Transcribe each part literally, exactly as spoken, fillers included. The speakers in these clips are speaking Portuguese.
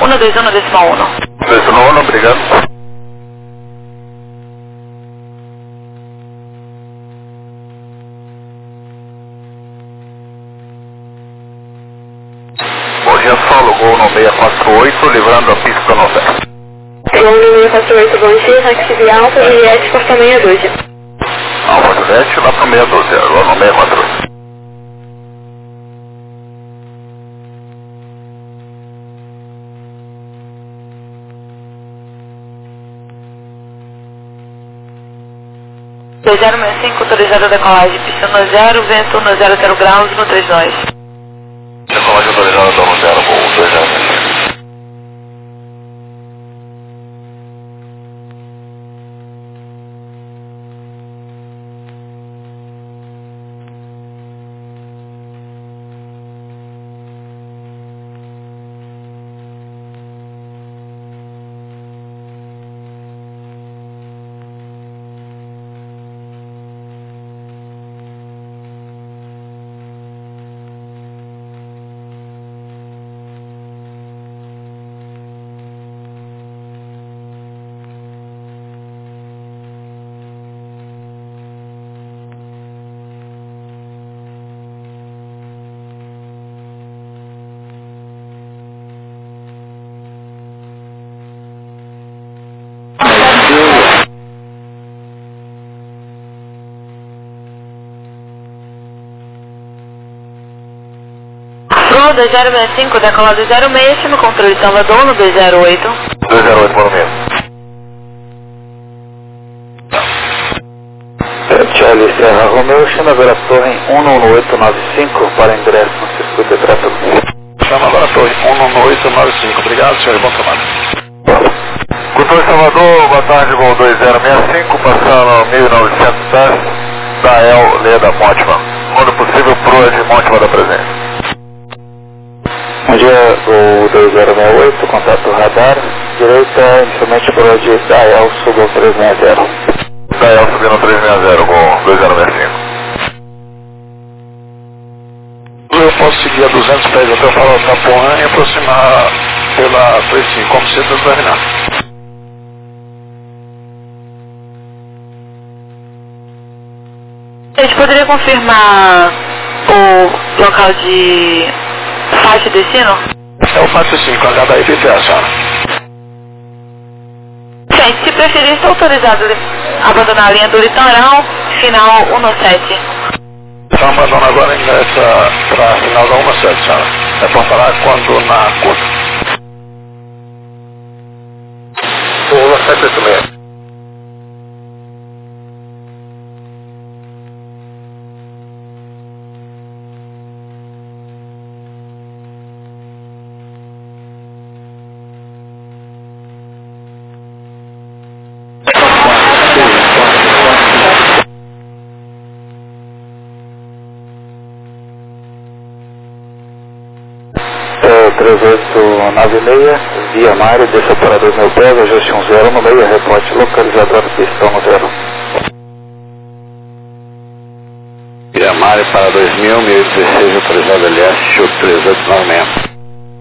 um dois um decimal um. dois um um, obrigado. Bom dia, solo, gol no seiscentos e quarenta e oito, livrando a pista no Nordeste. Gol no seiscentos e quarenta e oito, bom dia, taxi Alfa, Juliette, porta seis doze. Alfa Juliette, lá para seis doze, agora no seiscentos e quarenta e oito. dois zero seis cinco, autorizado a decolagem, pista no zero, vento no zero zero graus, no três dois. Decolagem autorizada, no zero, gol dois zero seis cinco. dois zero seis cinco, decolado dois zero seis, time controle Salvador no dois zero oito. dois zero oito, por meio. Charlie Serra Romeo, chama agora a torre um nove oito nove cinco para ingresso no circuito de tráfego. Chama agora a torre um nove oito nove cinco, obrigado senhor, bom trabalho. Controle Salvador, boa tarde, gol dois zero seis cinco, passando mil e novecentos pés da El Leda Mótima. Quando possível, proa de Mótima da presença. Bom dia, o dois zero seis oito, contato radar, direita, inicialmente por onde Dael subiu trezentos e sessenta. Dael subindo trezentos e sessenta com dois zero seis cinco. Eu posso seguir a duzentos pés até o farol de Tapuã e aproximar pela trinta e cinco, como você determinar. A gente poderia confirmar o local de faixa de destino? É o faixa cinco, H da I P T, a senhora. Gente, se preferir, estou autorizado a abandonar a linha do litoral, final um sete. Então abandona agora e ingressa para a final da um sete, senhora. É para falar quando na curta. um sete oito seis. três oito nove seis, via Mário, deixa operador meu pé, ajuste um zero no meio, reporte localizador pistão no zero. Via Mário para dois mil, mil e dezesseis, autorizado L S, três oito nove seis.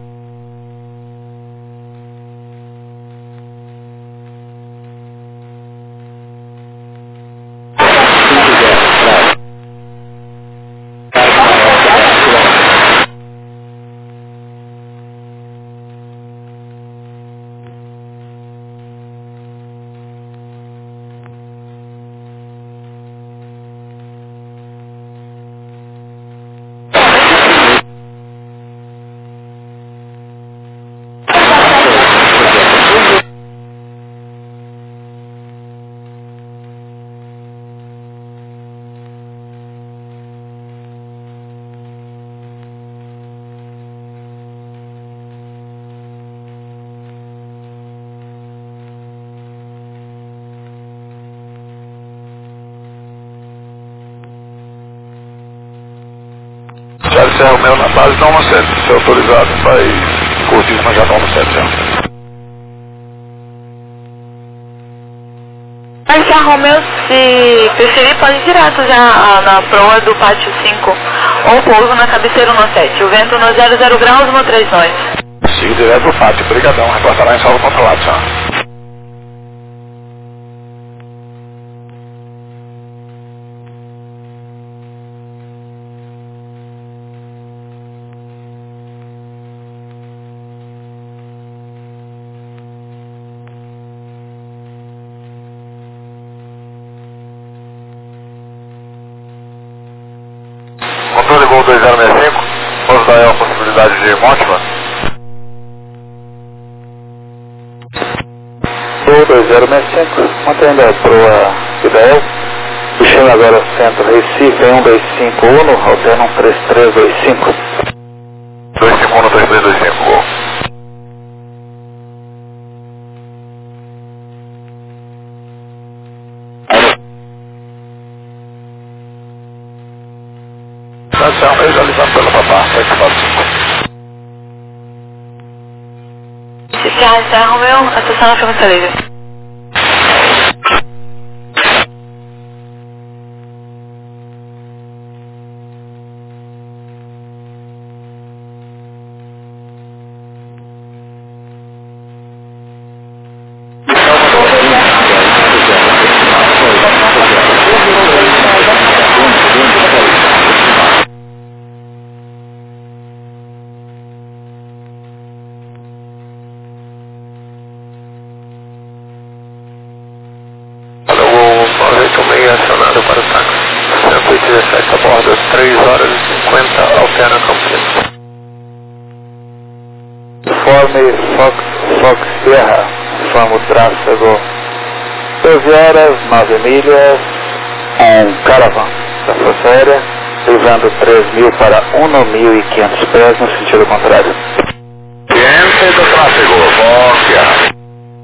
Charles Serra Romeo na base da um sete. Se autorizado, vai curtir mas já da um sete. Charles Serra Romeo, se preferir, pode ir direto já na proa do pátio cinco ou pouso na cabeceira no sete. O vento no zero zero graus no três dois. Siga direto pro pátio, brigadão, reportará em solo controlado, senhor. Controle Gol dois zero seis cinco, posso dar a possibilidade de monte, mano? Gol dois zero seis cinco, mantendo a proa Ideal, puxando agora o centro Recife em um dois cinco um, alterna um três três dois cinco. dois cinco um, três três dois cinco, gol. Estação realizando pela papá, oito quatro cinco. Sierra Serra Romeu, estação na frequência livre. Acionado para o táxi. cento e dezessete a bordo, três horas e cinquenta, altera Campinas. Informe Fox, Fox Sierra, informa o tráfego doze horas, nove milhas, um Caravan da Força Aérea, livrando três mil para um mil e quinhentos pés no sentido contrário. Ciência do tráfego, Fox Sierra.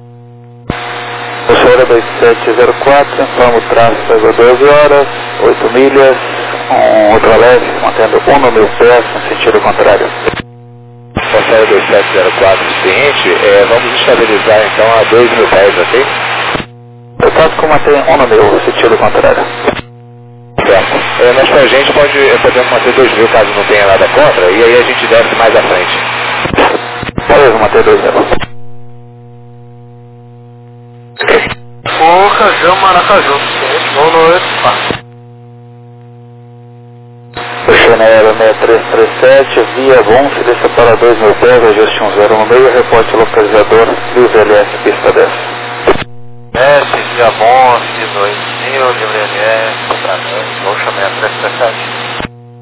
Força dois sete zero quatro, informa o tráfego doze horas, oito milhas, um ultraleve, mantendo um mil pés no sentido contrário. Força dois sete zero quatro, seguinte, é, vamos estabilizar então a dois mil pés, ok? O tráfego mantém um mil no sentido contrário. Certo. É, mas pra gente pode, podemos manter dois mil caso não tenha nada contra, e aí a gente desce mais à frente. Beleza, manter dois mil. Ocasião Maracaju, vou no oito quatro. Chanel seis três três sete, via bom, se desça para dois mil pés, ajuste um zero no meio, reporte localizador, livre L S, pista dez. S, via bom, dois mil, livre L S, para dois, vou chamar seis três três sete.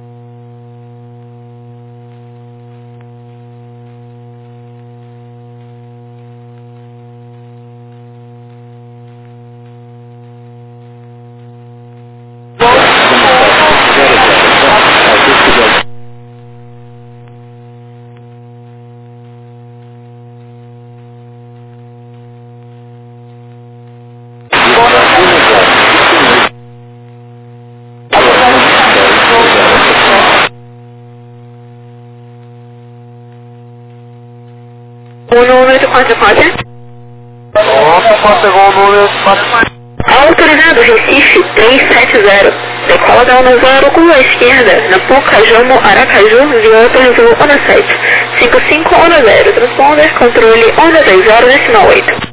um oito quatro quatro. Opa, pode o número oito quatro quatro. Autorizado Recife três sete zero. Decola da Onda Zero com a esquerda, na Puca, Jamo, Aracaju, via Brasil, Onda sete. cinco cinco Onda zero. Transponder, controle Onda dez zero, decimal oito.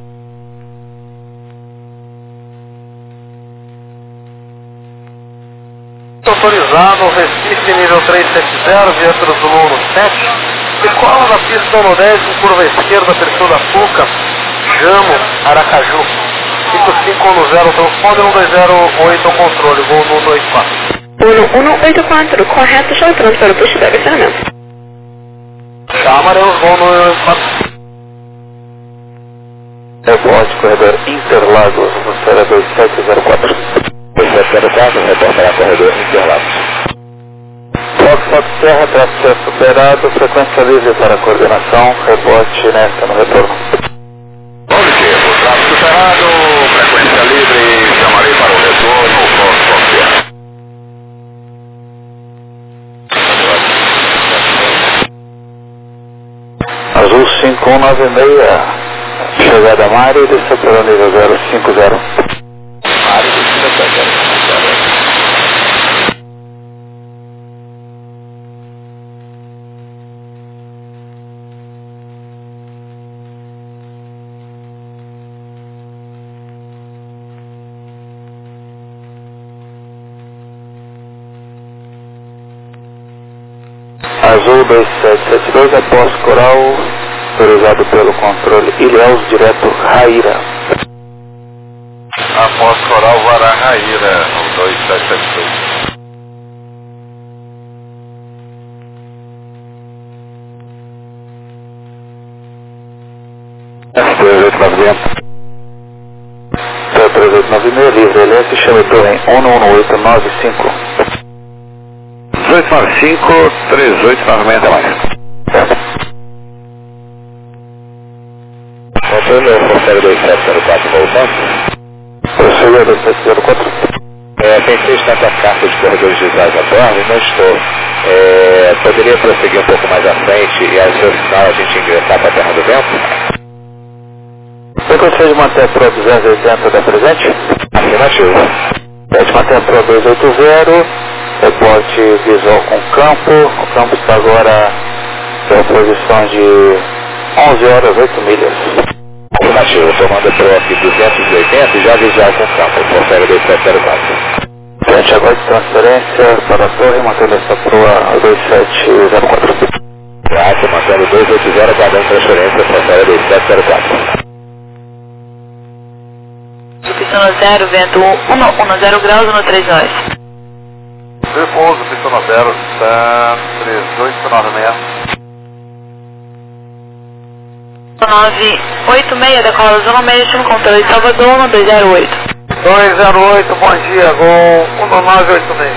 Autorizado Recife nível três sete zero, via Zulu no sete. Decola da pista no dez, com curva esquerda, perfil da Puca, Jamo, Aracaju. cinco cinco um zero, transponder um dois zero oito, controle, voo no um oito quatro. um um oito quatro, correto, já entrando para o posto de estacionamento. Chamaremos, voo no um oito quatro. Reporte, corredor Interlagos, no dois sete zero quatro. dois sete zero quatro, reportará corredor Interlagos. Fox Fox Serra, tráfego superado, frequência livre para coordenação, reporte nesta no retorno. Positivo, tráfego superado, frequência livre, chamarei para o retorno, Fox Fox Serra. Azul cinco um nove seis, chegada Mari, desceu pelo nível zero cinco zero. Mari, desceu pelo zero cinco zero. Azul dois sete sete dois, após Coral, autorizado pelo controle Ilhéus, direto Raíra. Após Coral, Vará Raíra, no dois sete sete dois. S três oito nove zero. três oito nove seis, livre L S, chame torre um um oito nove cinco. dois nove cinco, três oito nove seis, até mais. Controle, Forcério dois sete zero quatro, voltando. Forcério dois sete zero quatro. É, pensei estar com a carta de corredores visuais atual e não estou. É, poderia prosseguir um pouco mais à frente e ao seu sinal a gente ingressar para a Terra do Vento? Você gostaria de manter a Pro duzentos e oitenta da presente? Afirmativo. Pede manter a Pro duzentos e oitenta, reporte visual com campo. O campo está agora em posição de onze horas, oito milhas. Afirmativo. Tomando a Pro aqui duzentos e oitenta e já visual com campo. Forcério dois sete zero quatro. Frente agora de transferência para a torre, mantendo essa Pro a dois sete zero quatro. Graças, mantendo dois oito zero, aguardando transferência. Forcério dois sete zero quatro. Pistão zero, vento um um zero graus no três nove. Repouso, pistão zero, está três oito nove seis. nove oito seis, decola zona média, no controle Salvador, no dois zero oito. dois zero oito, bom dia, Gol um nove oito seis.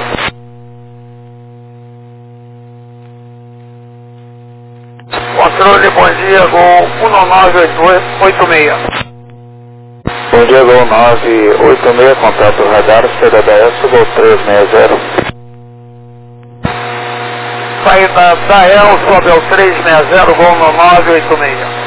Controle, bom dia, Gol um nove oito seis. Bom dia, Gol nove oito seis, contato radar, C D D S, Gol três seis zero. Saída da El, sobe ao três seis zero, Gol nove oito seis.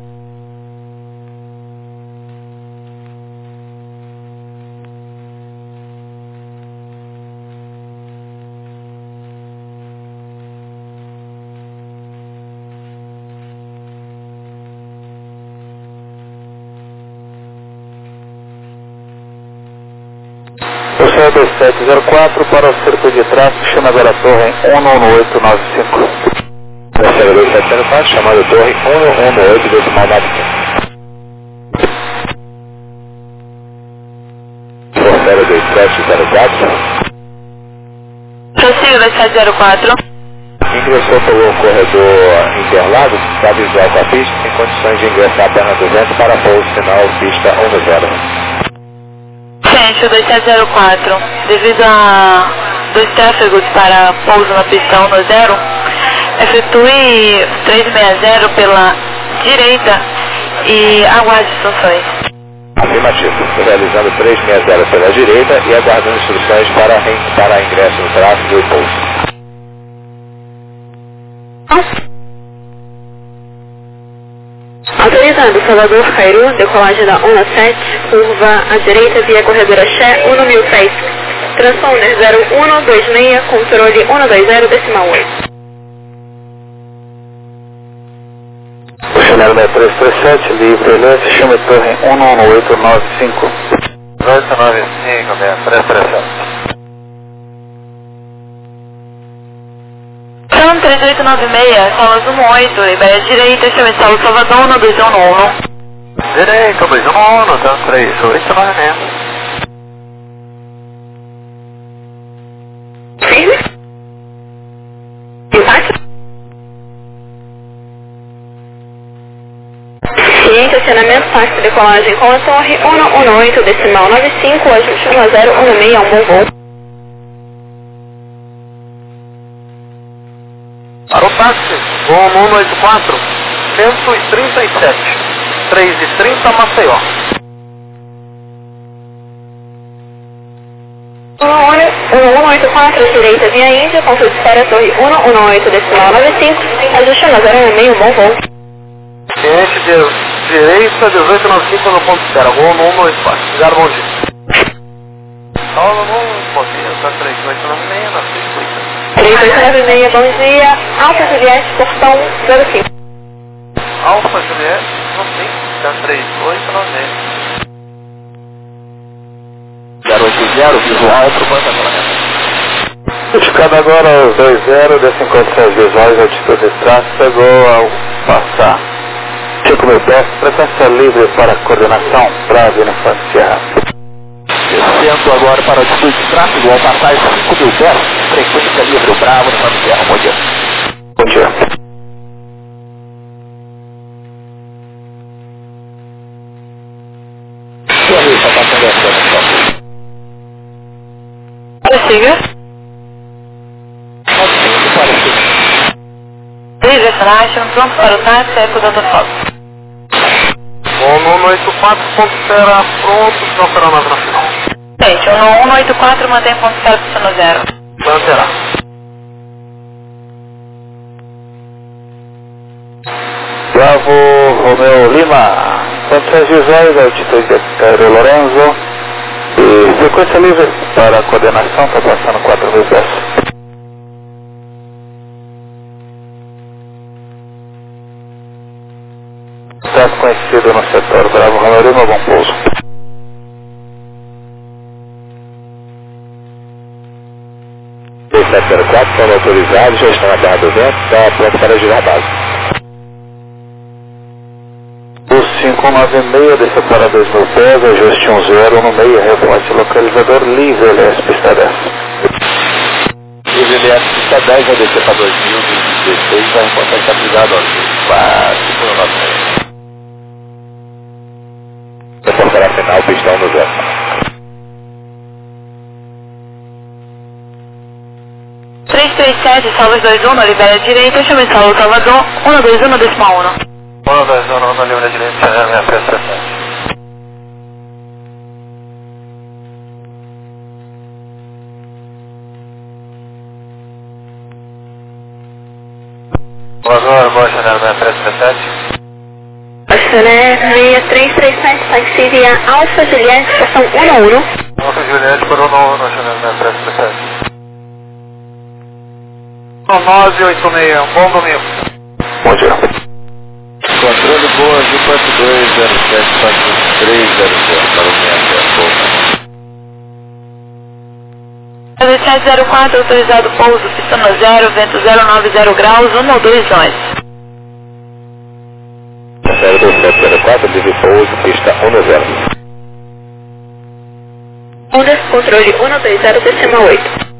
Forcério dois sete zero quatro para o circuito de tráfego, chama agora a torre um um oito nove cinco. Forcério dois sete zero quatro, chamada torre um um oito decimal nove cinco. Forcério dois sete zero quatro. Prossiga dois sete zero quatro. Ingressou pelo corredor Interlagos, está visual com a pista, em condições de ingressar a Terra do Vento para pouso sinal pista um zero. Centro dois sete zero quatro, devido a dois tráfegos para pouso na pista um zero, efetue três seis zero pela direita e aguarde instruções. Afirmativo. Realizando três seis zero pela direita e aguardando instruções para, para ingresso no tráfego e pouso. Autorizando Salvador Cairu, decolagem da ONA sete, curva à direita via corredor Axé, um mil pés. Transponder zero um dois seis, controle um dois zero, decimal oito. Chanel seis três três sete, livre L S, chame torre um um oito nove cinco. oito nove cinco, três três sete. São três oito nove seis, Solas um oito, Iberia direita, chame Saulo Salvador, no dois um um. Direita, dois um um, então três oito nove seis. Firme? Empate? Ciente, acionamento, táxi, decolagem com a torre um um oito, decimal nove cinco, ajuste um zero um seis, é um bom voo. Para o táxi, Gol um oito quatro, cento e trinta e sete, três e trinta, Maceió. um um oito quatro, direita via Índia, ponto de espera, torre um um oito, decimal nove cinco, ajuste um zero um seis, um bom voo. Ciente de direita, dezoito noventa e cinco no ponto de espera, Gol um oito quatro, obrigado, bom dia. Saulo, bom dia, está três oito nove seis, na circuita. três oito nove seis, bom dia, Alfa Juliette, portão zero cinco. Alfa Juliette, não tem, está três oito nove seis. zero oito zero, visual para o banco. Indicado agora os dois zero, desce em condições visuais, altitude de tráfego ao passar cinco mil pés, frequência livre para coordenação, Bravo Uniforme Sierra. Descendo agora para altitude de tráfego ao passar cinco mil pés, frequência livre, Bravo Uniforme Sierra. Bom dia. Bom dia. Sua luz está passando a sua. Prossiga. Direcionation, pronto para o táxi, eco da foto. um um oito quatro, ponto zero, pronto, não será nada na final. Gente, um um oito quatro, mantém ponto zero, pistão zero. Manterá. Bravo Romeo Lima, condições visuais, altitude de Cairo Lorenzo e frequência livre para coordenação, está passando quatro mil pés. Está conhecido no setor Bravo Romeo Lima, bom pouso. sete zero quatro, solo autorizado, já estão na terra do vento, está pronto para girar a base. O cinco nove seis desce para dois mil pés, ajuste um zero no meio, reporte localizador livre, L S pista dez. Livre L S pista dez, vai descer para dois mil e dezesseis, vai reportar estabilizado, ó, quase por nove meses. Reportará final, pistão no zero. três três sete, Salvas dois um, libera a direita, chama de Salvo Salvador, um dois um, decimal um. um dois um, na livre direita, é a minha prestação. Agora, boa janela, minha prestação. Acioné seis três três sete, taxi via Alfa Juliette, estação um um. Alfa Juliette, por um um, na janela, minha prestação. nove oito seis, um bom domingo. Bom dia. Controle Boa, G quatro dois zero sete quatro três zero zero para o zero sete zero quatro, autorizado pouso, pistão zero, vento zero nove zero graus, um ou dois nós. zero dois sete zero quatro, livre pouso, pista um zero. Ondas, controle um dois zero, decimal oito.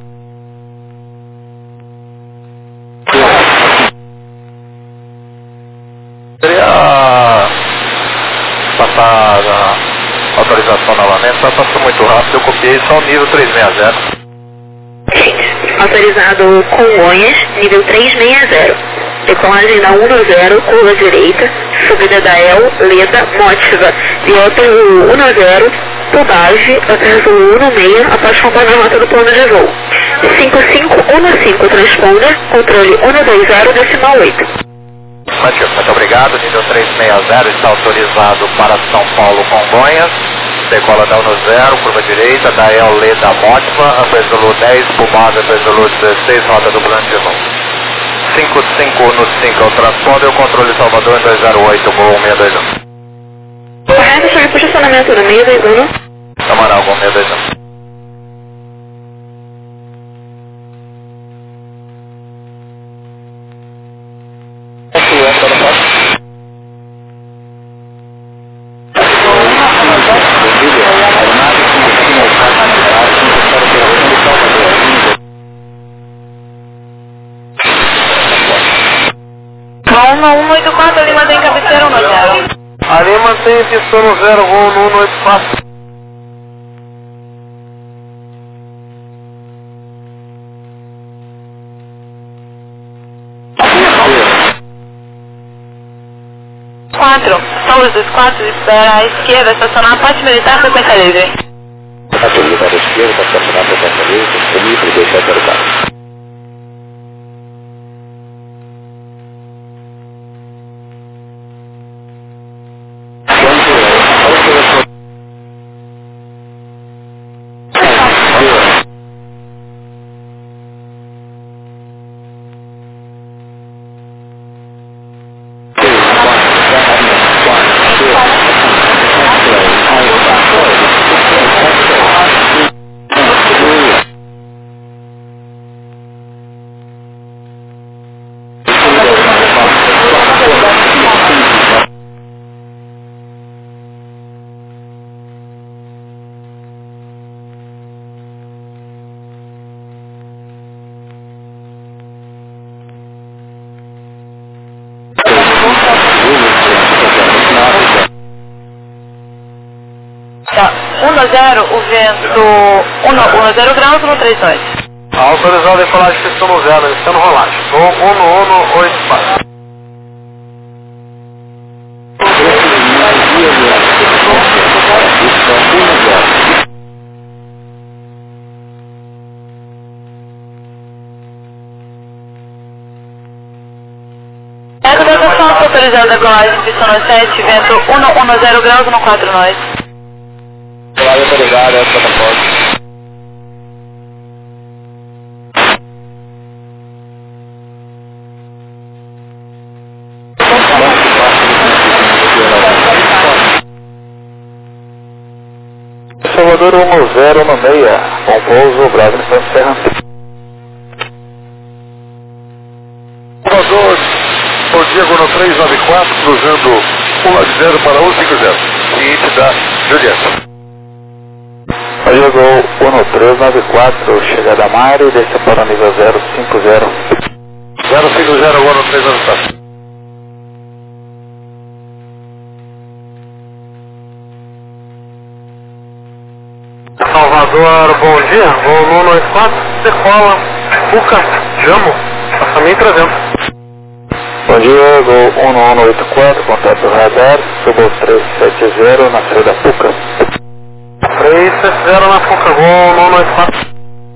Queria passar a autorização novamente, só passou muito rápido, eu copiei só o nível trezentos e sessenta. Gente, autorizado Congonhas, nível trezentos e sessenta. Decolagem da um zero, curva direita, subida da El, Leda, Mótiva, via pelo um zero, Tubage, atraso um seis, após comprar a rota do plano de voo. cinco cinco um cinco, transponder, controle um dois zero, decimal oito. Muito obrigado, nível trezentos e sessenta está autorizado para São Paulo, Congonhas, decola da um zero, curva direita, da El Leda Mótiva, Ambezulu dez, Pumada, Ambezulu dezesseis, rota do plano de voo. cinco cinco um cinco é o transponder, o controle Salvador em dois zero oito, Gol um seis dois um. Correto, senhor, posicionamento no meio dois um. Camarão, Gol seis dois um. um oito quatro, ali mantém cabeceira um zero. Ali mantém pistão no zero, Gol no um oito quatro. quatro, Salvas dois quatro, espera à esquerda, estacionar, parte militar, frequência livre. Autorizado à esquerda, para estacionar para a livre, livre dois sete zero quatro. zero, o vento um zero graus no trinta e dois. Autorizado a decolagem pistão no zero, estando rolagem. um um um oito quatro. Eco da Afonso, autorizado a decolagem pistão no sete, vento um um zero graus no quatro nós. Decolagem autorizada, Eco da Afonso. Salvador um zero no meia, com pouso Bravo Nissan Serra. Salvador, por Diagonal três nove quatro, cruzando um nove zero para um cinco zero, seguinte da Julieta. Diagonal um três nove quatro, chegada a Mari, desce para nível zero cinco zero. zero cinco zero, um três nove quatro. Salvador, bom dia, voo um nove quatro, decola, Fuca, Jamo, passamento trezentos. Bom dia, voo um nove oito quatro, contato radar, subo três sete zero na saída Fuca. três sete zero na Fuca, voo um nove oito quatro.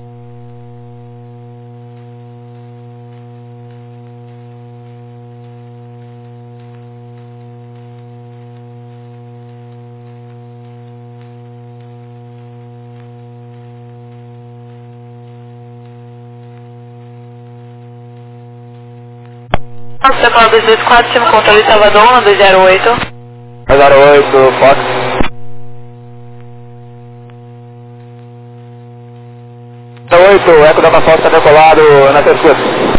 Decola dois dois quatro, cima controle Salvador, um dois zero oito. zero oito, Fox. zero oito, Eco da Afonso está decolado na terceira.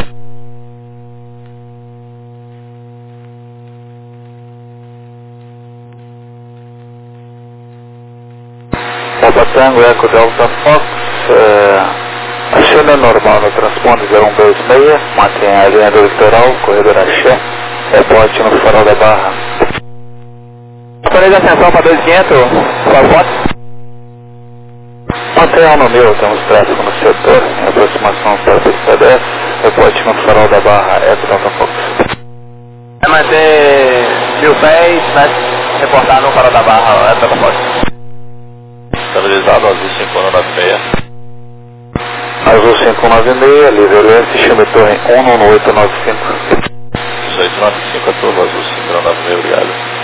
Papa Tango, Eco Delta Fox, é... a China é normal no transponder zero um dois seis, mantém a linha do litoral, corredor Axé, reporte no farol da Barra. Autoriza a ascensão para dois quinhentos, sua foto. Mantenha no meu, temos tráfego no setor, em aproximação para a pista dez, reporte no farol da Barra, Eco Delta Fox. Vai manter mil pés, vai reportar no farol da Barra, Eco Delta Fox. Estabilizado, azul cinco nove seis. Azul cinco nove seis, livre leste, chame torre um nove oito nove cinco. dezoito nove cinco a turma, azul cinco nove seis, obrigado.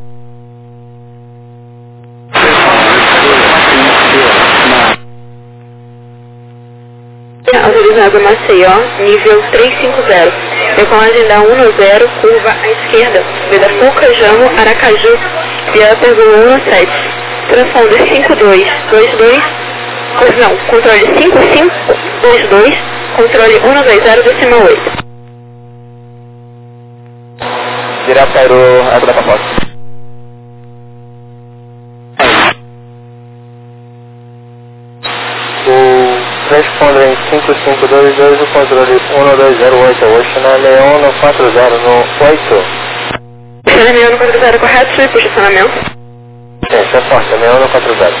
Autorizado Maceió, nível trezentos e cinquenta. Decolagem da um zero, curva à esquerda. Vida Fuca, Jamo, Aracaju, via Pergolo um sete. Transponder cinco dois dois dois. Não, controle cinco cinco dois dois, controle um dois zero, decimal oito. Direto Cairo, Eco da Afonso. O Transponder cinco cinco dois dois, o controle um dois zero oito, Oceana Leão no quatro zero, no oito. Oceana Leão no quatro zero, correto? E posicionamento? É, isso é forte, Leão no quatro zero.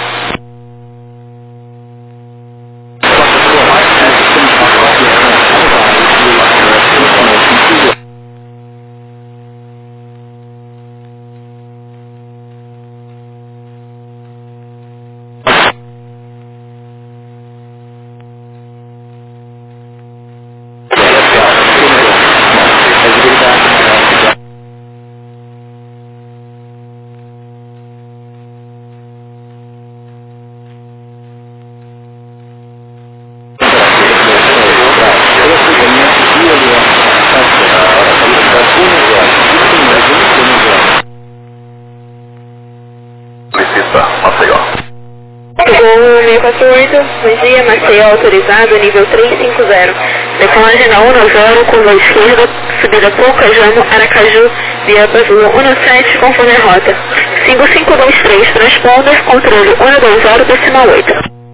seis quatro oito, bom dia, Maceió autorizado, nível trezentos e cinquenta. Decolagem da um zero, curva esquerda, subida Pouca, Jamo, Aracaju, via Brasil um sete, conforme a rota. cinco cinco dois três, transponder, controle um dois zero, decimal oito.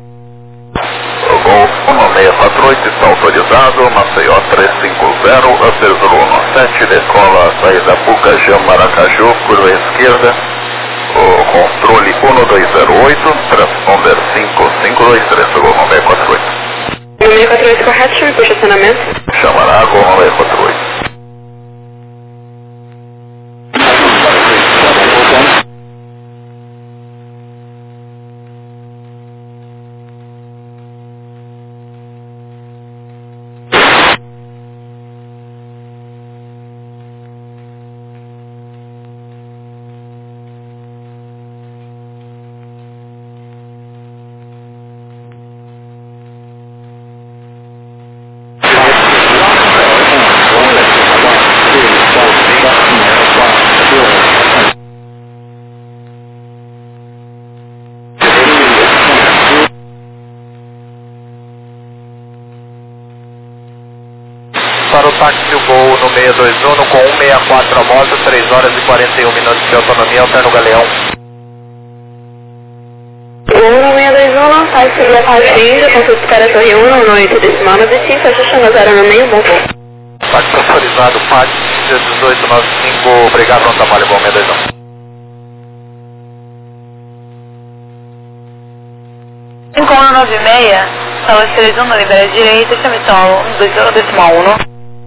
Gol um seis quatro oito está autorizado, Maceió trezentos e cinquenta, Aperto um sete, decola, saída Pouca, Jamo, Aracaju, curva esquerda, o controle um dois zero oito, transponder cinco cinco dois três, Gol seis quatro oito. seis quatro oito correto, chame por estacionamento. Chamará, Gol seis quatro oito. Para o táxi o Gol no seis dois um com cento e sessenta e quatro a moto, três horas e quarenta e um minutos de autonomia, alterno Galeão. Gol no seis dois um, faz seguir a partida, consulta para a torre um, no oito decimal nove cinco, fecha chama zero no meio, bom voo. Táxi autorizado, P A D dezoito noventa e cinco, obrigado, bom trabalho, Gol seis dois um. cinco um nove seis, sala três um, libera direita, chame solo um dois zero decimal um.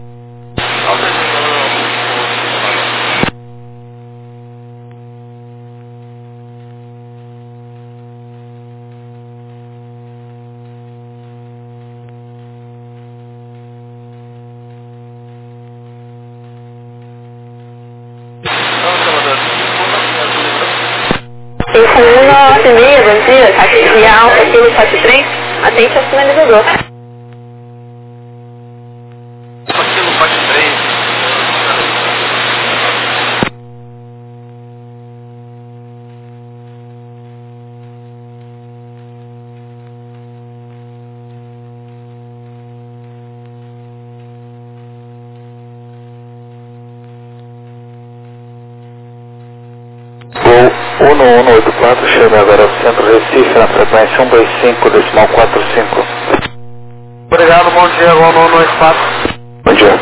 cinco um nove seis, bom dia, táxi via Alfa, Kilo quatro três, atente ao sinalizador. Aquilo quatro três. Gol um um oito quatro, chame agora ao centro Recife na frequência um dois cinco decimal quatro cinco. Obrigado, bom dia, Gol um um oito quatro. Bom dia.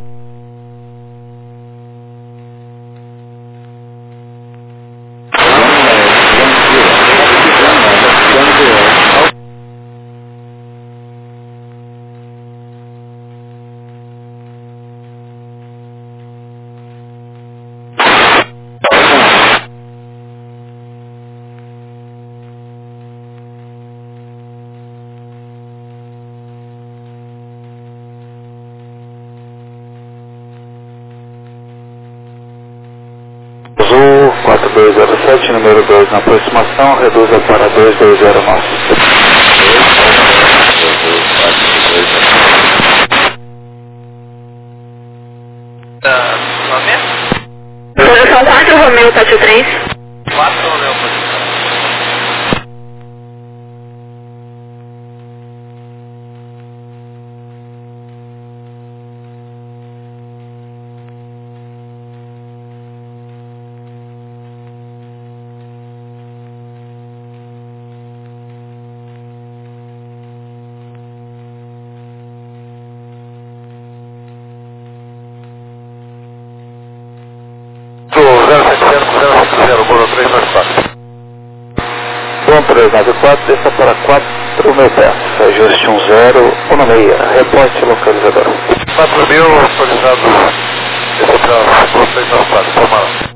Azul quatro dois zero sete, número dois na aproximação, reduza para dois dois zero nove. Posição quatro, Romeu quatro três. quatro, Romeu, posição. zero sete zero zero sete zero, Gol três nove quatro. Bom três nove quatro, desça para quatro mil pés, ajuste um zero um seis, reporte localizador. quatro mil, autorizado, desça para Gol três nove quatro, toma.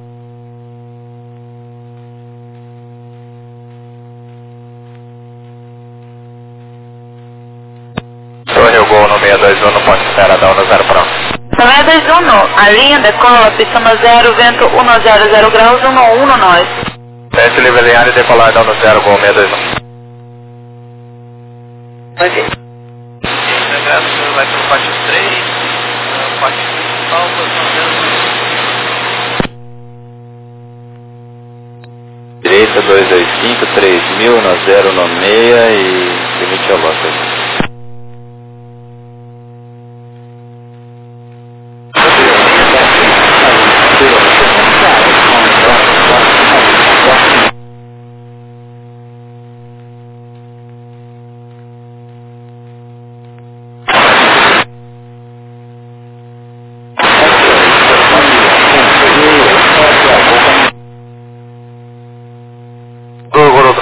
Torre o Gol no seis dois um, no ponte espera, dá no zero para seis dois um, a linha decola, pista no zero, vento um zero zero graus, um um no nós. Teste livre linear e decolar, dá no zero, Gol seis dois um. Ok. Vai pelo parte três, parte principal, posição zero. Direita dois dois cinco, três mil na zero no meia e limite a lota.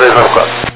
três nove quatro.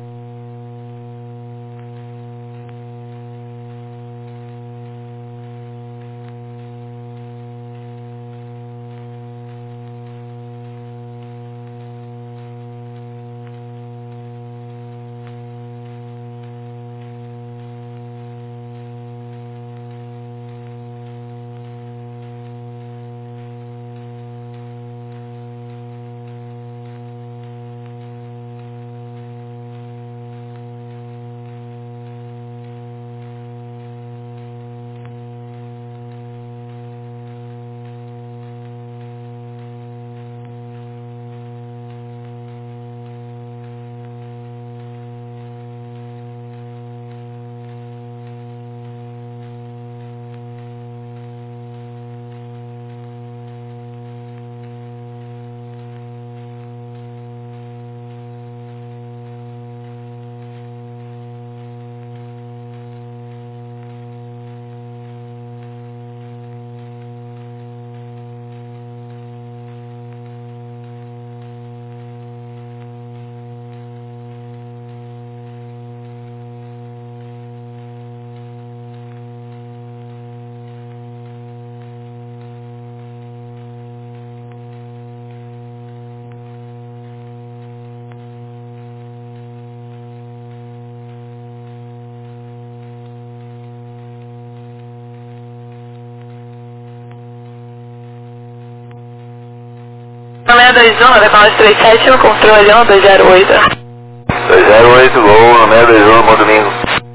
seis dois um, vai para três sete no controle um dois zero oito. dois zero oito, gol no seis dois um, bom domingo.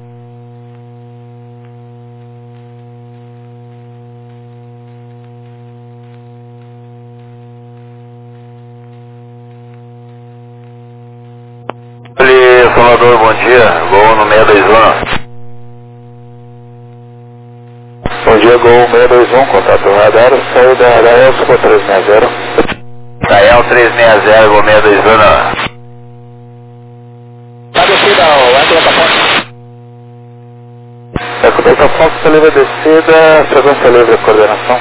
Ali, Salvador, bom dia, gol no seis dois um. Bom dia, gol seis dois um, contato radar, saiu da, da Elsko três seis zero. Tael três seis zero, gol seis dois um. Tá descida, o Eco da Fox. Eco da Fox, livre descida, frequência livre, coordenação.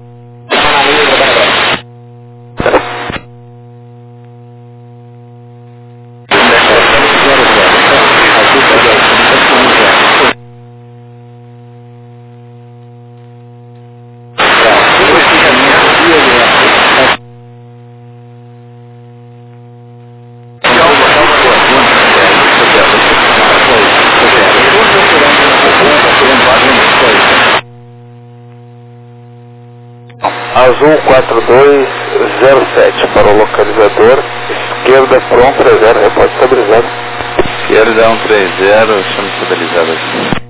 Azul quatro dois zero sete para o localizador, esquerda para um três zero, repórter estabilizado. Esquerda um três zero, chama estabilizado aqui.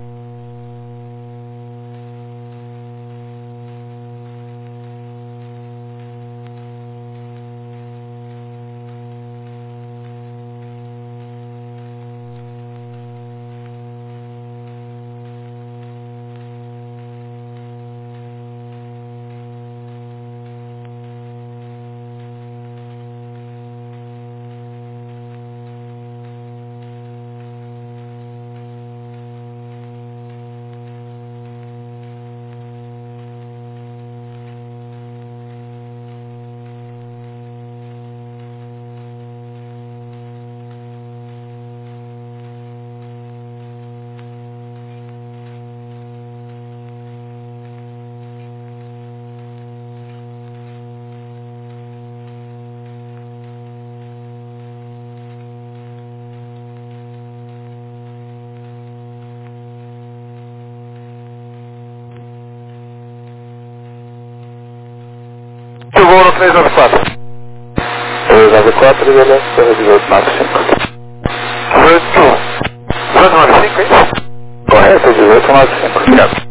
Voo no três nove quatro. três nove quatro, beleza, dezoito nove cinco. dezoito nove cinco, é isso? Correto, dezoito nove cinco. Obrigado.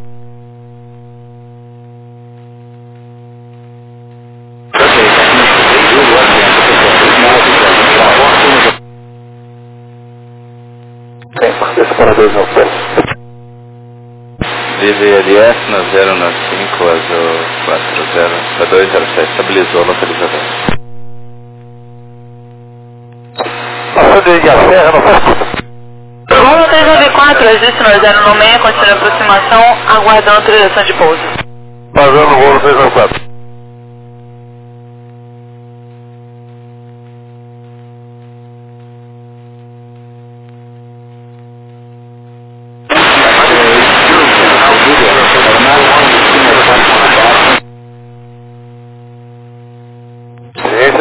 Esse para dois mil pés. Vive L S na zero nove cinco, azul quatro zero, para dois zero sete, estabilizou o localizador. Passando de Serra, não faz tudo. Rumo três nove quatro, existe no zero nove seis, continua a aproximação, aguardando autorização de pouso. Vazando o voo no três nove quatro.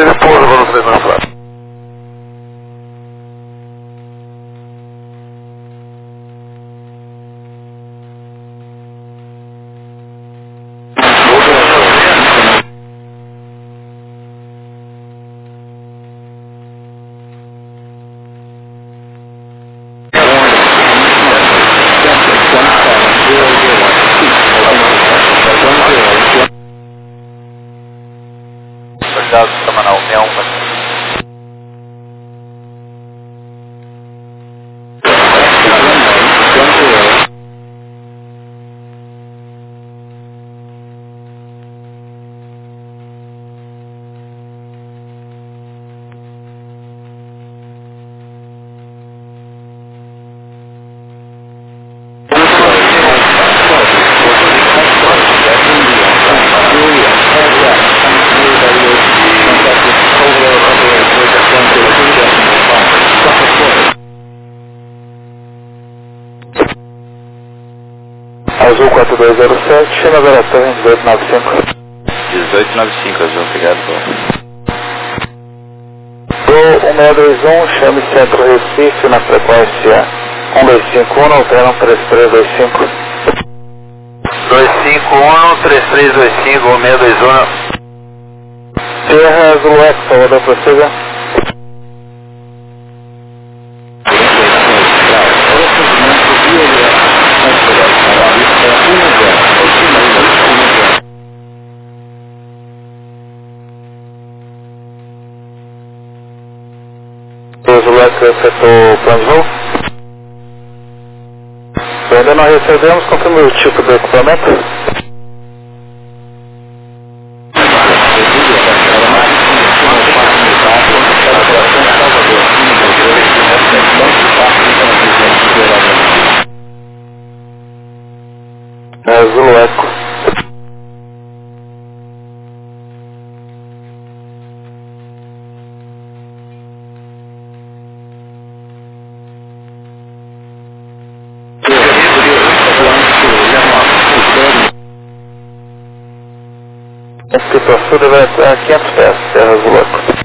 Ele pousa para o três quatro. Semanal sessenta e um. Azul quatro dois zero sete, China Vera Torre dezoito nove cinco. dezoito nove cinco, Azul, obrigado. Do um seis dois um, chame Centro Recife na frequência um dois cinco um, alternam três três dois cinco. dois cinco um, três três dois cinco, um seis dois um. Terra Azul X, Salvador, prossiga. Azul X afetou o plano de voo. Ainda não recebemos, confirme o tipo do equipamento. Azul Eco. Situação vai estar a quinhentos pés, Terra Azul Eco.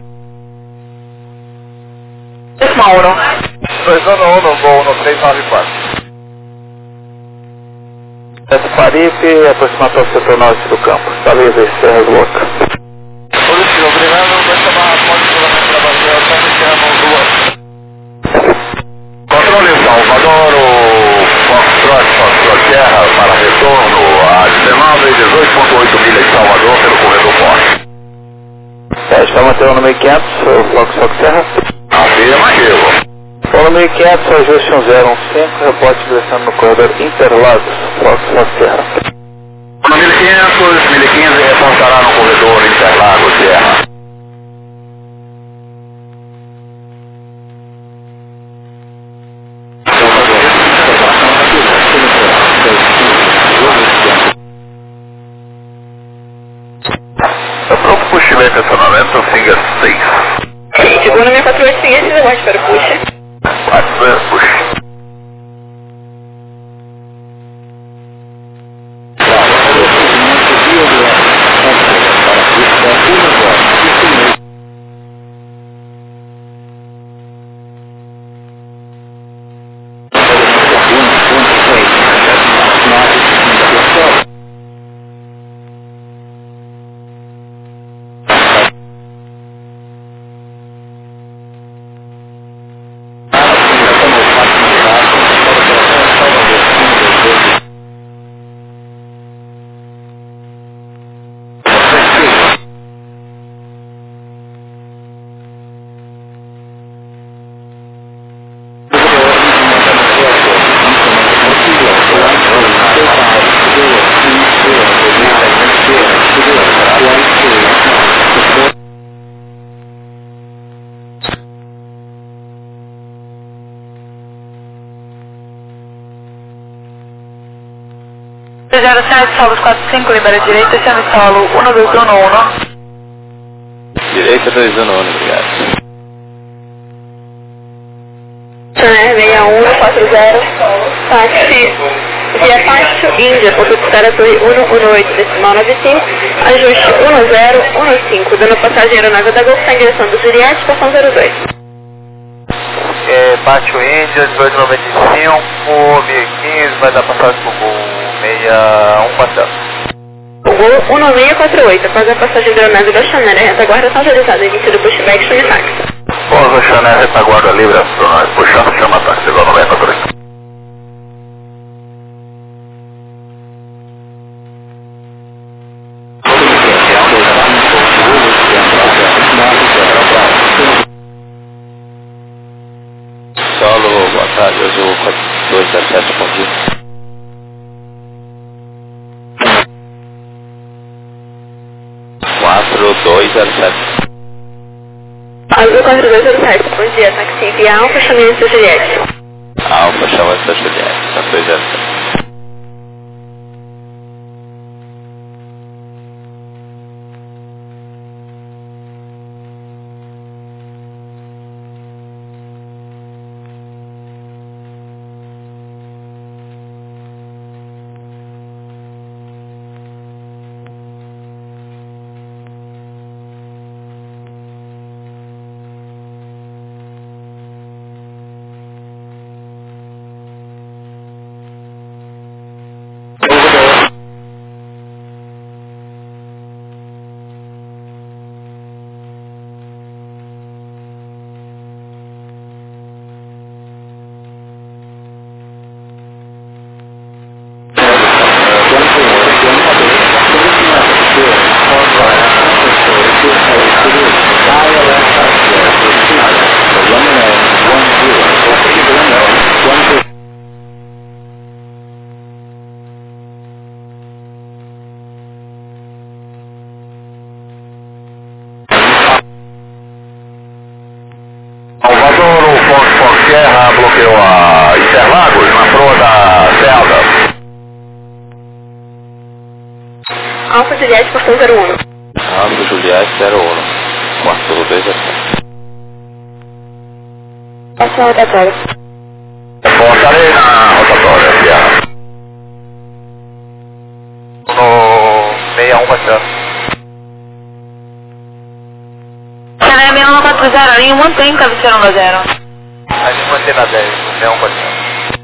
Mauro. dois um no voo no três nove quatro. Essa Paripe, aproximação ao setor norte do campo. Está livre, Terra Azul Eco. Positivo, obrigado. Vai chamar a ponte para bater, estamos encerrando o Controle Salvador, o Foxtrot, Foxtrot Terra, para retorno a dezenove e dezoito ponto oito milhas de Salvador pelo corredor forte. Tá, está mantendo no mil e quinhentos, o Fox Fox Terra. Afirmativo. No mil e quinhentos, ajuste um zero um cinco, reporte direção no corredor Interlagos, Fox Fox Terra. No mil e quinhentos, mil e quinze reportará no corredor Interlagos Terra. Pronto para o Chile, estacionamento, finger seis. Segundo mil quatrocentos e oito, seguinte, aguarde para o push. quatro, push. zero sete, solo quatro cinco, libera direita, chame solo um dois um um. Direita dois um um, obrigado. seis um quatro zero, táxi Via Pátio, Índia, ponto de estar a torre um um oito, decimal nove cinco, ajuste um zero um cinco, dando passagem aeronave da Gol, está em direção do Juliette, estação zero dois. É, Pátio Índia, dezoito noventa e cinco, mil e quinze, vai dar passagem pro Gol seis um quatro zero. O Gol um nove seis quatro oito, após a passagem da aeronave da Chanel, a retaguarda está autorizada, início do pushback, chame táxi. Pousa Chanel, retaguarda livre, astronave, puxando, chama táxi, igual no quatro oito. Solo, boa tarde, Azul quatro dois zero sete, bom dia. quatro dois zero sete. Azul quatro dois zero sete, bom dia, táxi via Alfa, chame antes do Juliette. Alfa, chama antes da Juliette, quatro dois zero sete. Salvador, o Fonte Fonte Guerra bloqueou a Interlagos na proa da Celda. Alfa Juliette, portão zero um. Alfa Juliette zero um, quatro dois zero sete. Estação rotatória. Voltarei na rotatória, Sierra. No seis um quatro zero. Chanel seis um quatro zero, linha mantém cabeceira um zero. A gente mantém na dez, no seis um quatro zero.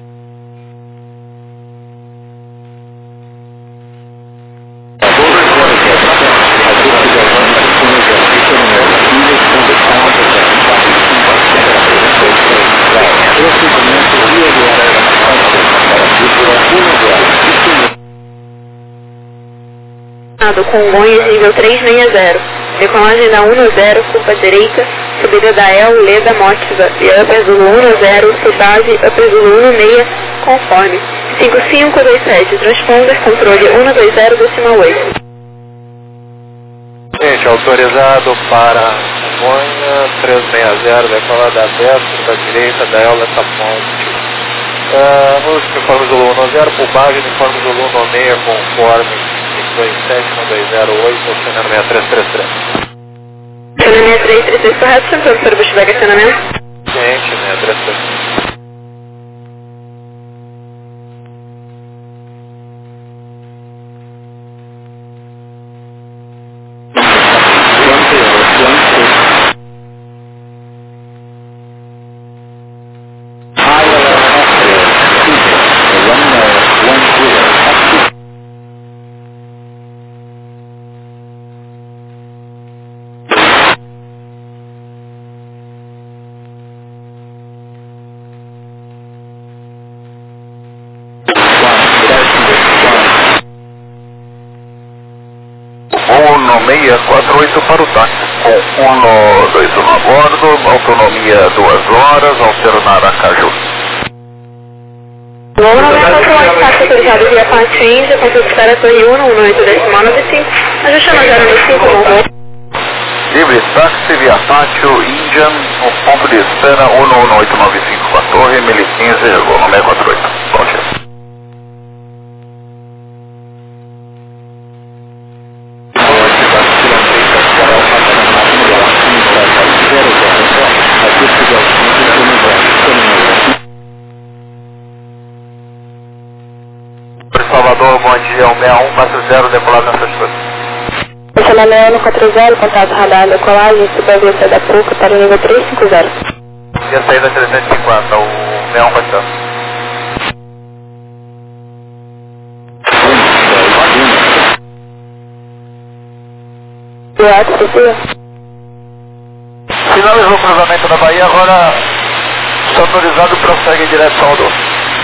Com Congonhas, nível trezentos e sessenta. Decolagem da um zero, curva direita, subida da El, Leda, Motiva, e Upper Zulu um zero, subbase, Upper Zulu um seis, conforme. cinco cinco dois sete, transponder, controle um dois zero, decimal oito. Gente, autorizado para Congonha, trezentos e sessenta, decolar da dez, curva direita da El, dessa ponte. Uh, música uniforme Zulu um zero, pulbagem uniforme Zulu um seis, conforme. cinco dois sete, um dois zero oito, acionando seis três três três. Acionando seis três três três, correto, chamando para o pushback acionamento? Gente, seis três três. seis quatro oito para o táxi, com um dois um a bordo, autonomia duas horas, ao ser na Aracaju. Voo noventa e quatro, táxi autorizado via Pátio Índia, ponto de estar a torre um um oito, decimal nove cinco, ajustando a zero nove cinco, bom voo. Livre táxi via Pátio Indian, no ponto de espera um um oito nove cinco com a torre, mil e quinze, voo no seis quatro oito. Bom dia. região seis um quatro zero, decolado na Santana. Chamar seis um quatro zero, contato radar, decolagem, supervista da P U C para o nível três cinco zero. E a saída trezentos e cinquenta, o seis um quatro zero. Finalizou o cruzamento da Bahia, agora está autorizado, prossegue em direção ao do.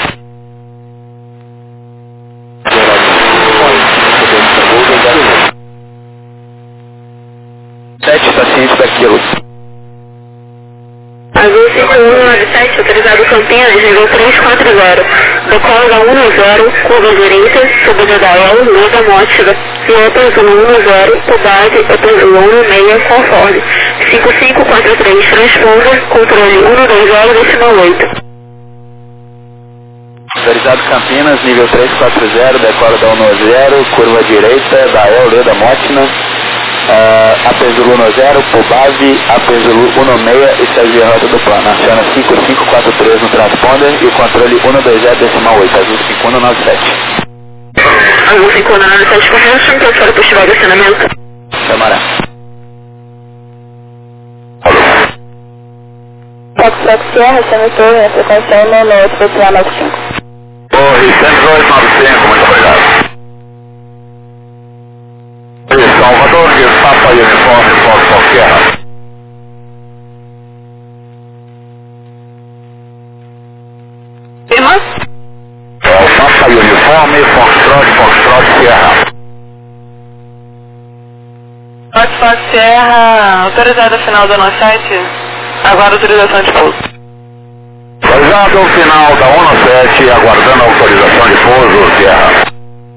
sete, está ciente daquilo. Azul cinco um nove sete, autorizado Campinas, nível três quatro zero. Decola da um zero, curva direita, subida da L, Leda Mótica. E Open Zulu um zero, por base, Open Zulu um seis, conforme. cinco cinco quatro três, transponder, controle um dois zero, decimal oito. Autorizado Campinas, nível três quatro zero, decola da um zero, curva direita, da L, Leda Mótica. Uh, A P Zulu um zero, por base, A P Zulu um seis e segue a rota do plano. Aciona cinco cinco quatro três no transponder e o controle um dois zero, decimal oito, Azul cinco um nove sete. Azul cinco um nove sete, correto, então fora do festival de acionamento. Chamará. Fox Fox Sierra, Senator, na frequência um nove oito, P P A nove cinco. Torre cento e dois nove cinco, muito obrigado. Salvador, Papa Uniforme, Fox Fox Sierra. Irmã? É o Papa Uniforme, Foxtrot, Foxtrot Sierra. Fox Fox Sierra, autorizada final da nosso site, agora autorização de pouso. Autorizado o final da um sete, aguardando a autorização de pouso, Sierra.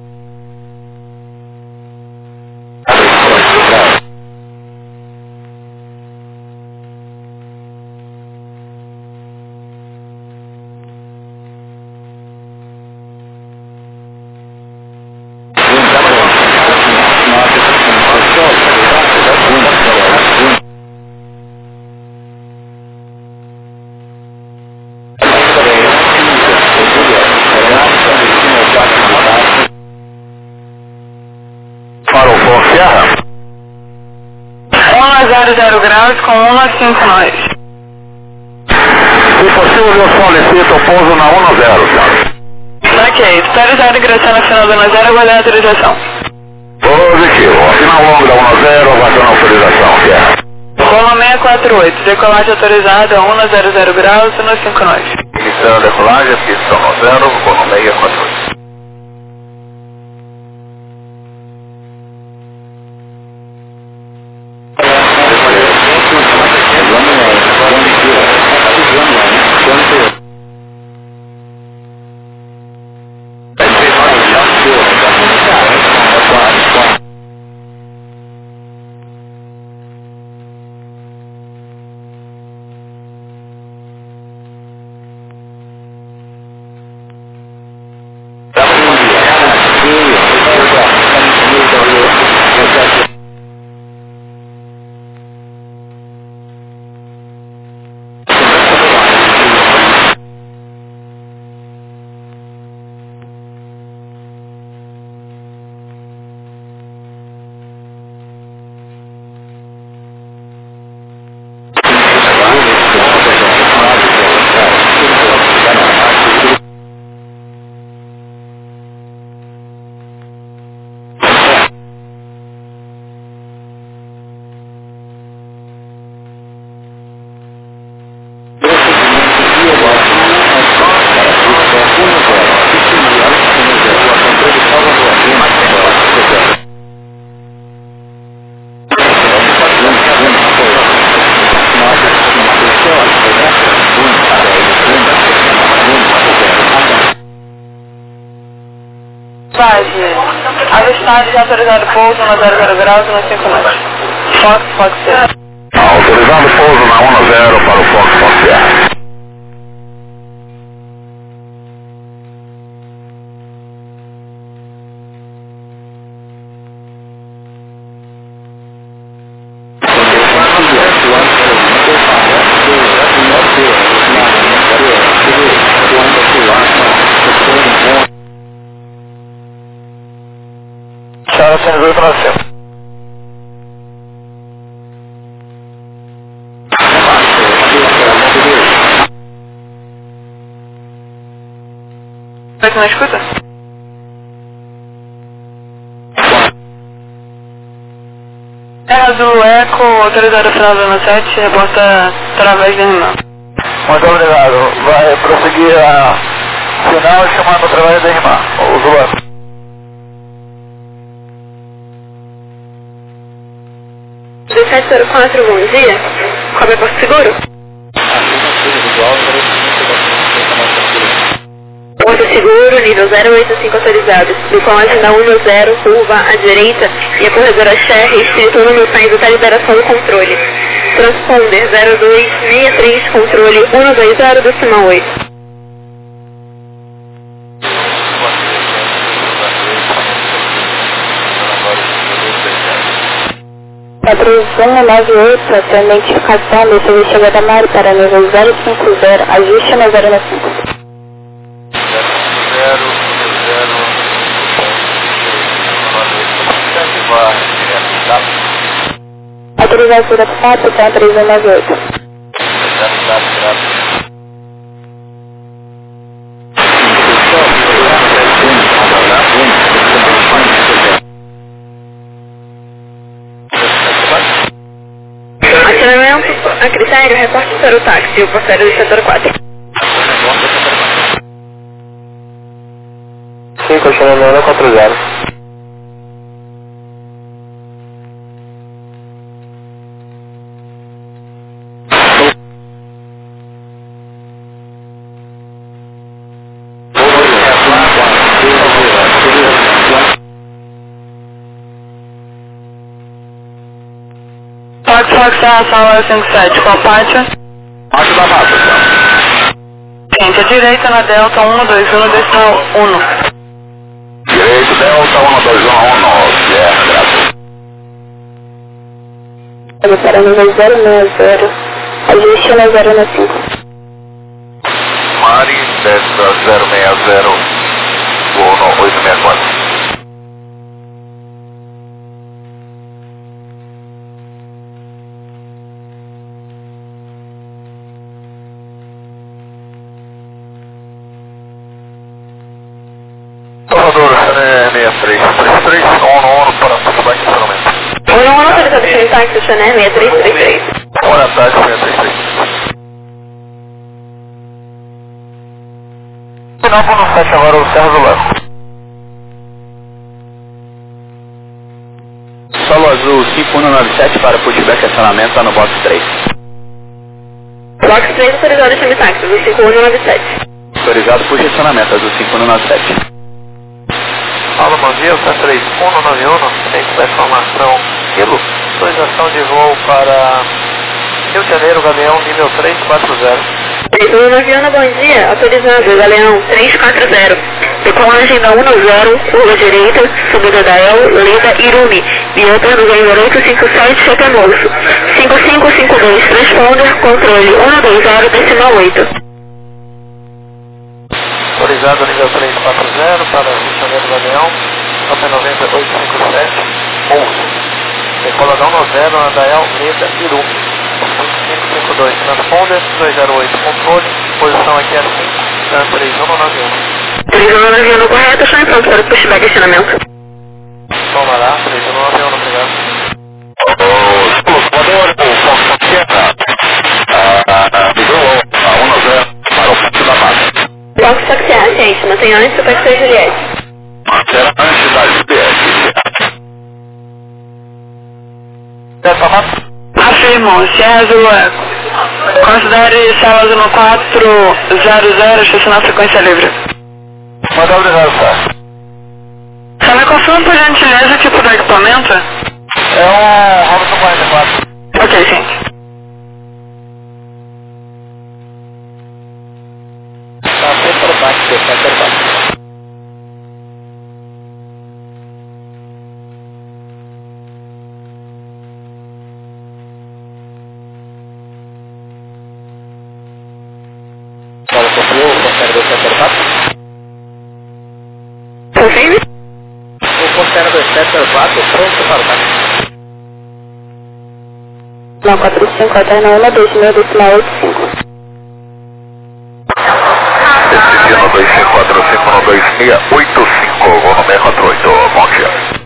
Para o Fox Sierra. um zero zero graus com um cinco nós. Se possível, eu solicito o pouso na um zero, senhor. Ok, autorizado ingressar na final da um zero, aguardar a autorização. Positivo. Final longo da um zero, aguardando a autorização, Sierra. Coma seis quatro oito, decolagem autorizada um zero zero graus, um cinco nós. Iniciando a decolagem, pista um zero, com seis quatro oito. Base, avistado já autorizado pouso na zero zero graus e no cinco nós. Fox Fox Sierra. Autorizando pouso na um zero para o Fox Fox Sierra. sete na escuta? Terra Azul Eco, autorizado final do ano sete, reporta através da irmã. Muito obrigado. Vai prosseguir a final chamando através da irmã. O usuário. dezessete zero quatro, bom dia. Qual é o Porto Seguro? Porto Seguro, nível zero oito cinco autorizado. Decolagem da um zero, curva à direita e a corredora Xé, restrito número cem da liberação do controle. Transponder zero dois seis três, controle um dois zero, decimal oito. quatro um nove oito, até a identificação do serviço chegada Mari para nível zero cinco zero, ajuste no zero cinco. Autorização da quatro, tá, três um nove oito. Acionamento a critério, reporte para o táxi, o porteiro do setor quatro. Sim, continuando quatro zero. Fox Fox a sala cinco sete, qual pátio? Pátio da mata. Gente, a direita na Delta um dois um, decimal um. Direito, Delta um dois um, é, graças. Para nível zero seis zero, ajuste no zero cinco. Mari, Delta zero seis zero, Uno oito seis quatro. Salvador, é sessenta e três, trinta e três, um no um para tudo bem, sinceramente. um no um autorizado sem táxi, Chané seis três três três. Boa tarde, sessenta e três. Final para o sete agora, o Serra do Lado. Solo Azul cinco um nove sete para pushback acionamento, tá no box três. Box três autorizado sem táxi, do cinco um nove sete. Autorizado push acionamento, azul cinco um nove sete. Alô, bom dia, o três um nove um, tem que informação, Kilo, autorização de voo para Rio de Janeiro, Galeão, nível três quatro zero. três um nove um, bom dia, autorizado, Galeão três quatro zero. Decolagem da um zero, curva direita, subida da El, Leda, Irumi, Biota no zero oito cinco sete, Chapemoço, cinco cinco cinco dois, transponder, controle um dois zero, decimal oito. Autorizado nível três quatro zero para Rio de Janeiro, Galeão, nota noventa oito cinco sete, Pouso. Decoladão no zero, Adael, Leda, Irumi, cinco cinco cinco dois, transponder, dois zero oito, controle, posição aqui é assim, três um nove um. três um nove um correto, estou em pronto para o pushback acionamento. Tomará, três um nove um, obrigado. O Salvador, o Fox Foxtrot, migrou a um zero para o Pátio da Mata. Box Foxtrot, gente, mantenha antes o Taxi Juliette. Mantenha antes da Juliette. Essa mata? Afirmo, Sierra Azul Eco. Considere sala no quatro zero zero, estacionar frequência livre. Muito obrigado, sir. Você me confirma por gentileza o tipo do equipamento? É um Robinson quarenta e quatro. Ok, gente. Tá sempre para baixo, está para baixo. Fala, confio, o porteiro do setor quatro. Confirme? O porteiro do setor quatro, pronto para o táxi. Não, quatro cinco, alterna um dois meio, decimal oito cinco. Destino dois cinco quatro cinco. no dois seis oito cinco, vou no seis quatro oito, bom dia.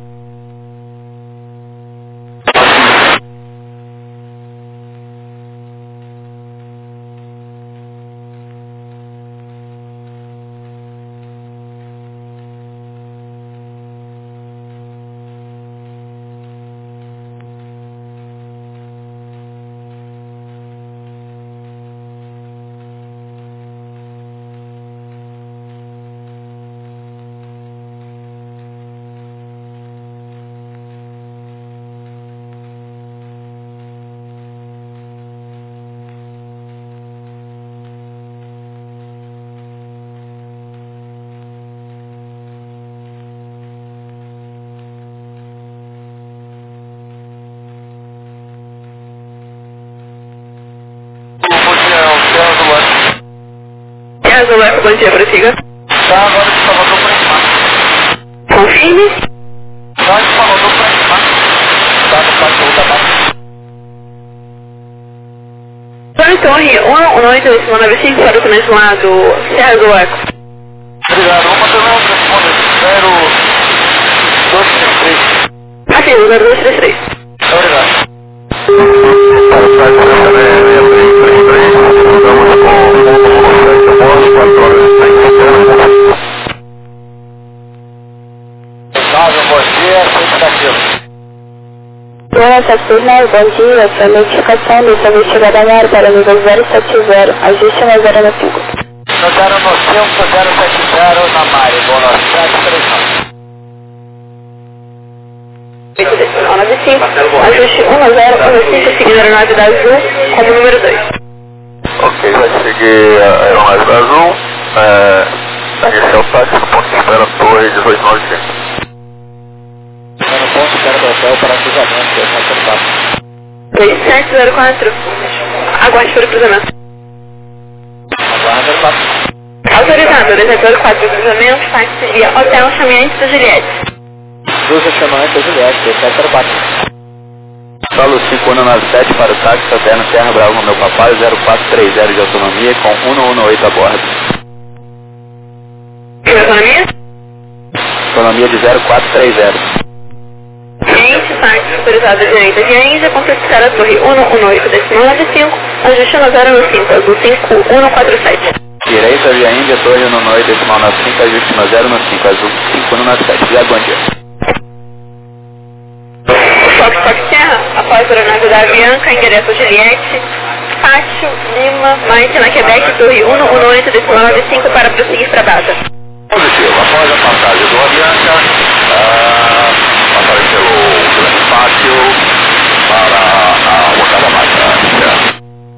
Azul, bom dia, prossiga. Tá, agora de Salvador para cima. Confirme. Tá de Salvador para cima. Tá no cachorro da base. Torre Torre um um oito dois nove cinco para o translado Serra Azul Eco. Obrigado, vamos manter o telefone zero dois três três. Aqui, zero dois três três. Obrigado. Bom dia, sempre daquilo. Nossa, Signal, bom dia. Sua notificação do serviço chegada à área para nível zero sete zero. Ajuste na zero nove cinco. No zero nove cinco, zero sete zero na Mari, bom nove sete três nove cinco, ajuste um zero um cinco, seguindo a aeronave da Azul como número dois. Ok, vai seguir a aeronave da Azul, é, esse é o táxi no ponto de espera Torre dezoito nove cinco. É no ponto de espera do hotel para cruzamento, é só contato. três sete zero quatro, aguarde para o cruzamento. Aguarda zero quatro. Autorizado, três sete zero quatro, cruzamento, táxi via Hotel Chaminhante da Juliette. Cruza Chaminhante da Juliette, três sete zero quatro. Solo cinco um nove sete para o táxi até na Serra Bravo Meu Papai, zero quatro três zero de autonomia com cento e dezenove a bordo. Que autonomia? Autonomia de zero quatro três zero. Ciente, táxi autorizado à direita via Índia, conquistar a torre cento e dezenove decimal nove cinco, ajuste no zero nove cinco, Azul cinco um quatro sete. Direita via Índia, torre cento e dezenove decimal nove cinco, ajuste no zero nove cinco, Azul cinco um nove sete. Obrigado, bom dia. Fox Fox Serra, após a aeronave da Avianca, endereço Juliette, Pátio, Lima, Maite, na Quebec, torre cento e dezenove decimal nove cinco para prosseguir para a base. Positivo, após a passagem do Avianca, uh, passagem pelo grande pátio para a Octava Mata.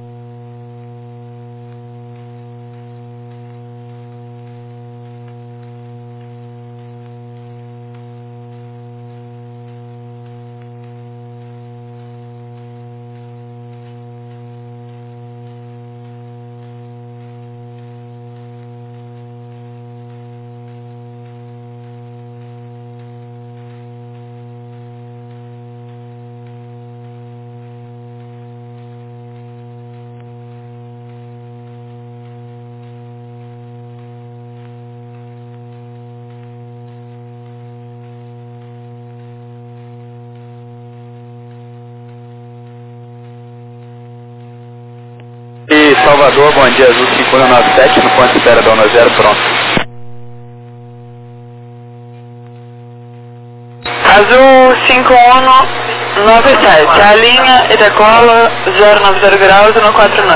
E Salvador, bom dia, Azul cinco um nove sete, no ponto de espera da Ona Zero, pronto. Azul cinco um nove sete, a linha e decola zero nove zero graus no quatro nove.